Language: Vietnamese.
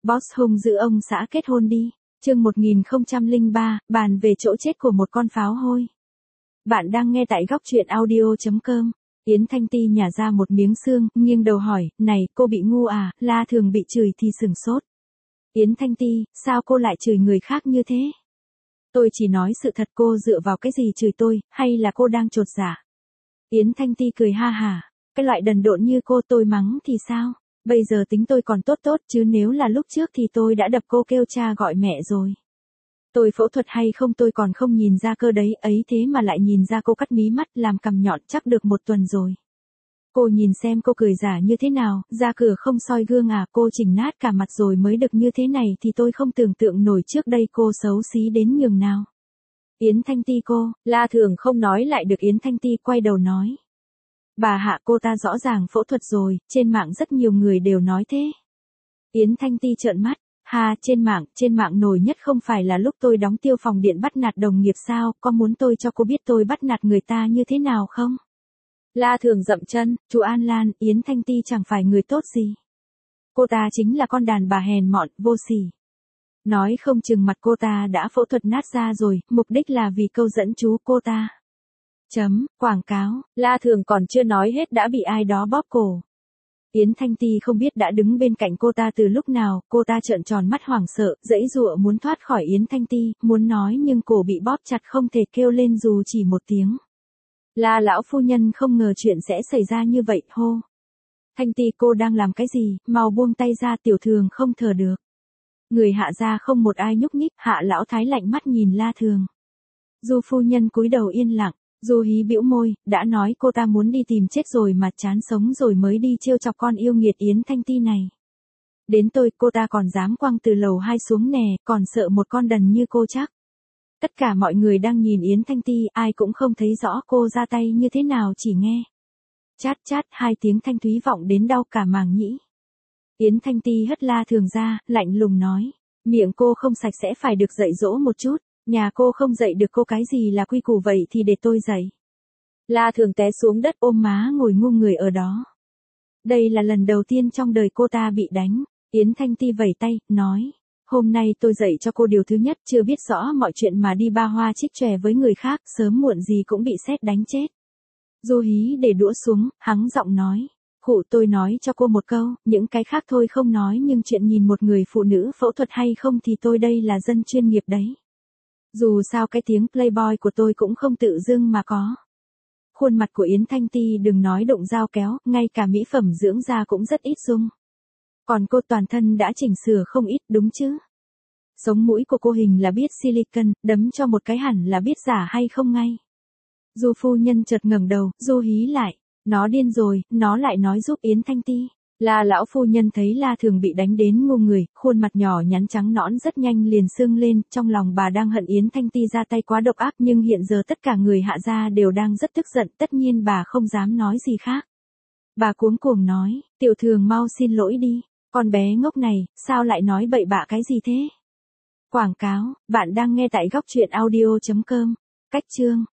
Boss hung dữ ông xã kết hôn đi. Chương 1003, bàn về chỗ chết của một con pháo hôi. Bạn đang nghe tại góc truyện audio.com. Yến Thanh Ti nhả ra một miếng xương, nghiêng đầu hỏi, này, cô bị ngu à? La Thường bị chửi thì sửng sốt. Yến Thanh Ti, sao cô lại chửi người khác như thế? Tôi chỉ nói sự thật, cô dựa vào cái gì chửi tôi, hay là cô đang chột dạ? Yến Thanh Ti cười ha hả, cái loại đần độn như cô tôi mắng thì sao? Bây giờ tính tôi còn tốt tốt chứ nếu là lúc trước thì tôi đã đập cô kêu cha gọi mẹ rồi. Tôi phẫu thuật hay không tôi còn không nhìn ra cơ đấy, ấy thế mà lại nhìn ra cô cắt mí mắt làm cằm nhọn chắc được 1 tuần rồi. Cô nhìn xem cô cười giả như thế nào, ra cửa không soi gương à, cô chỉnh nát cả mặt rồi mới được như thế này thì tôi không tưởng tượng nổi trước đây cô xấu xí đến nhường nào. Yến Thanh Ti cô, La Thường không nói lại được Yến Thanh Ti quay đầu nói. Bà Hạ cô ta rõ ràng phẫu thuật rồi, trên mạng rất nhiều người đều nói thế. Yến Thanh Ti trợn mắt, trên mạng nổi nhất không phải là lúc tôi đóng tiêu phòng điện bắt nạt đồng nghiệp sao, có muốn tôi cho cô biết tôi bắt nạt người ta như thế nào không? La Thường dậm chân, chú An Lan, Yến Thanh Ti chẳng phải người tốt gì. Cô ta chính là con đàn bà hèn mọn, vô sỉ. Nói không chừng mặt cô ta đã phẫu thuật nát ra rồi, mục đích là vì câu dẫn chú cô ta. Quảng cáo, La Thường còn chưa nói hết đã bị ai đó bóp cổ. Yến Thanh Ti không biết đã đứng bên cạnh cô ta từ lúc nào, cô ta trợn tròn mắt hoảng sợ, giãy giụa muốn thoát khỏi Yến Thanh Ti, muốn nói nhưng cổ bị bóp chặt không thể kêu lên dù chỉ một tiếng. La lão phu nhân không ngờ chuyện sẽ xảy ra như vậy, hô. Thanh Ti cô đang làm cái gì, mau buông tay ra, tiểu thường không thở được. Người Hạ gia không một ai nhúc nhích, Hạ lão thái lạnh mắt nhìn La Thường. Du phu nhân cúi đầu yên lặng. Du Hí bĩu môi, đã nói cô ta muốn đi tìm chết rồi mà chán sống rồi mới đi trêu chọc con yêu nghiệt Yến Thanh Ti này. Đến tôi, cô ta còn dám quăng từ lầu 2 xuống nè, còn sợ một con đần như cô chắc. Tất cả mọi người đang nhìn Yến Thanh Ti, ai cũng không thấy rõ cô ra tay như thế nào, chỉ nghe. Chát chát 2 tiếng thanh thúy vọng đến đau cả màng nhĩ. Yến Thanh Ti hất La Thường ra, lạnh lùng nói, miệng cô không sạch sẽ phải được dạy dỗ một chút. Nhà cô không dạy được cô cái gì là quy củ vậy thì để tôi dạy. La Thường té xuống đất ôm má ngồi ngu người ở đó. Đây là lần đầu tiên trong đời cô ta bị đánh. Yến Thanh Ti vẩy tay, nói. Hôm nay tôi dạy cho cô điều thứ nhất, chưa biết rõ mọi chuyện mà đi ba hoa trích chòe với người khác, sớm muộn gì cũng bị sét đánh chết. Du Hí để đũa xuống, hắng giọng nói. Khụ tôi nói cho cô một câu, những cái khác thôi không nói nhưng chuyện nhìn một người phụ nữ phẫu thuật hay không thì tôi đây là dân chuyên nghiệp đấy. Dù sao cái tiếng playboy của tôi cũng không tự dưng mà có. Khuôn mặt của Yến Thanh Ti đừng nói đụng dao kéo, ngay cả mỹ phẩm dưỡng da cũng rất ít dùng. Còn cô toàn thân đã chỉnh sửa không ít đúng chứ. Sống mũi của cô hình là biết silicon, đấm cho một cái hẳn là biết giả hay không ngay. Du phu nhân chợt ngẩng đầu, Du Hí lại. Nó điên rồi, nó lại nói giúp Yến Thanh Ti. La lão phu nhân thấy La Thường bị đánh đến ngu người, khuôn mặt nhỏ nhắn trắng nõn rất nhanh liền sưng lên, trong lòng bà đang hận Yến Thanh Ti ra tay quá độc ác nhưng hiện giờ tất cả người Hạ gia đều đang rất tức giận, tất nhiên bà không dám nói gì khác. Bà cuống cuồng nói, tiểu thường mau xin lỗi đi, con bé ngốc này, sao lại nói bậy bạ cái gì thế? Quảng cáo, bạn đang nghe tại góc truyện audio.com, cách chương.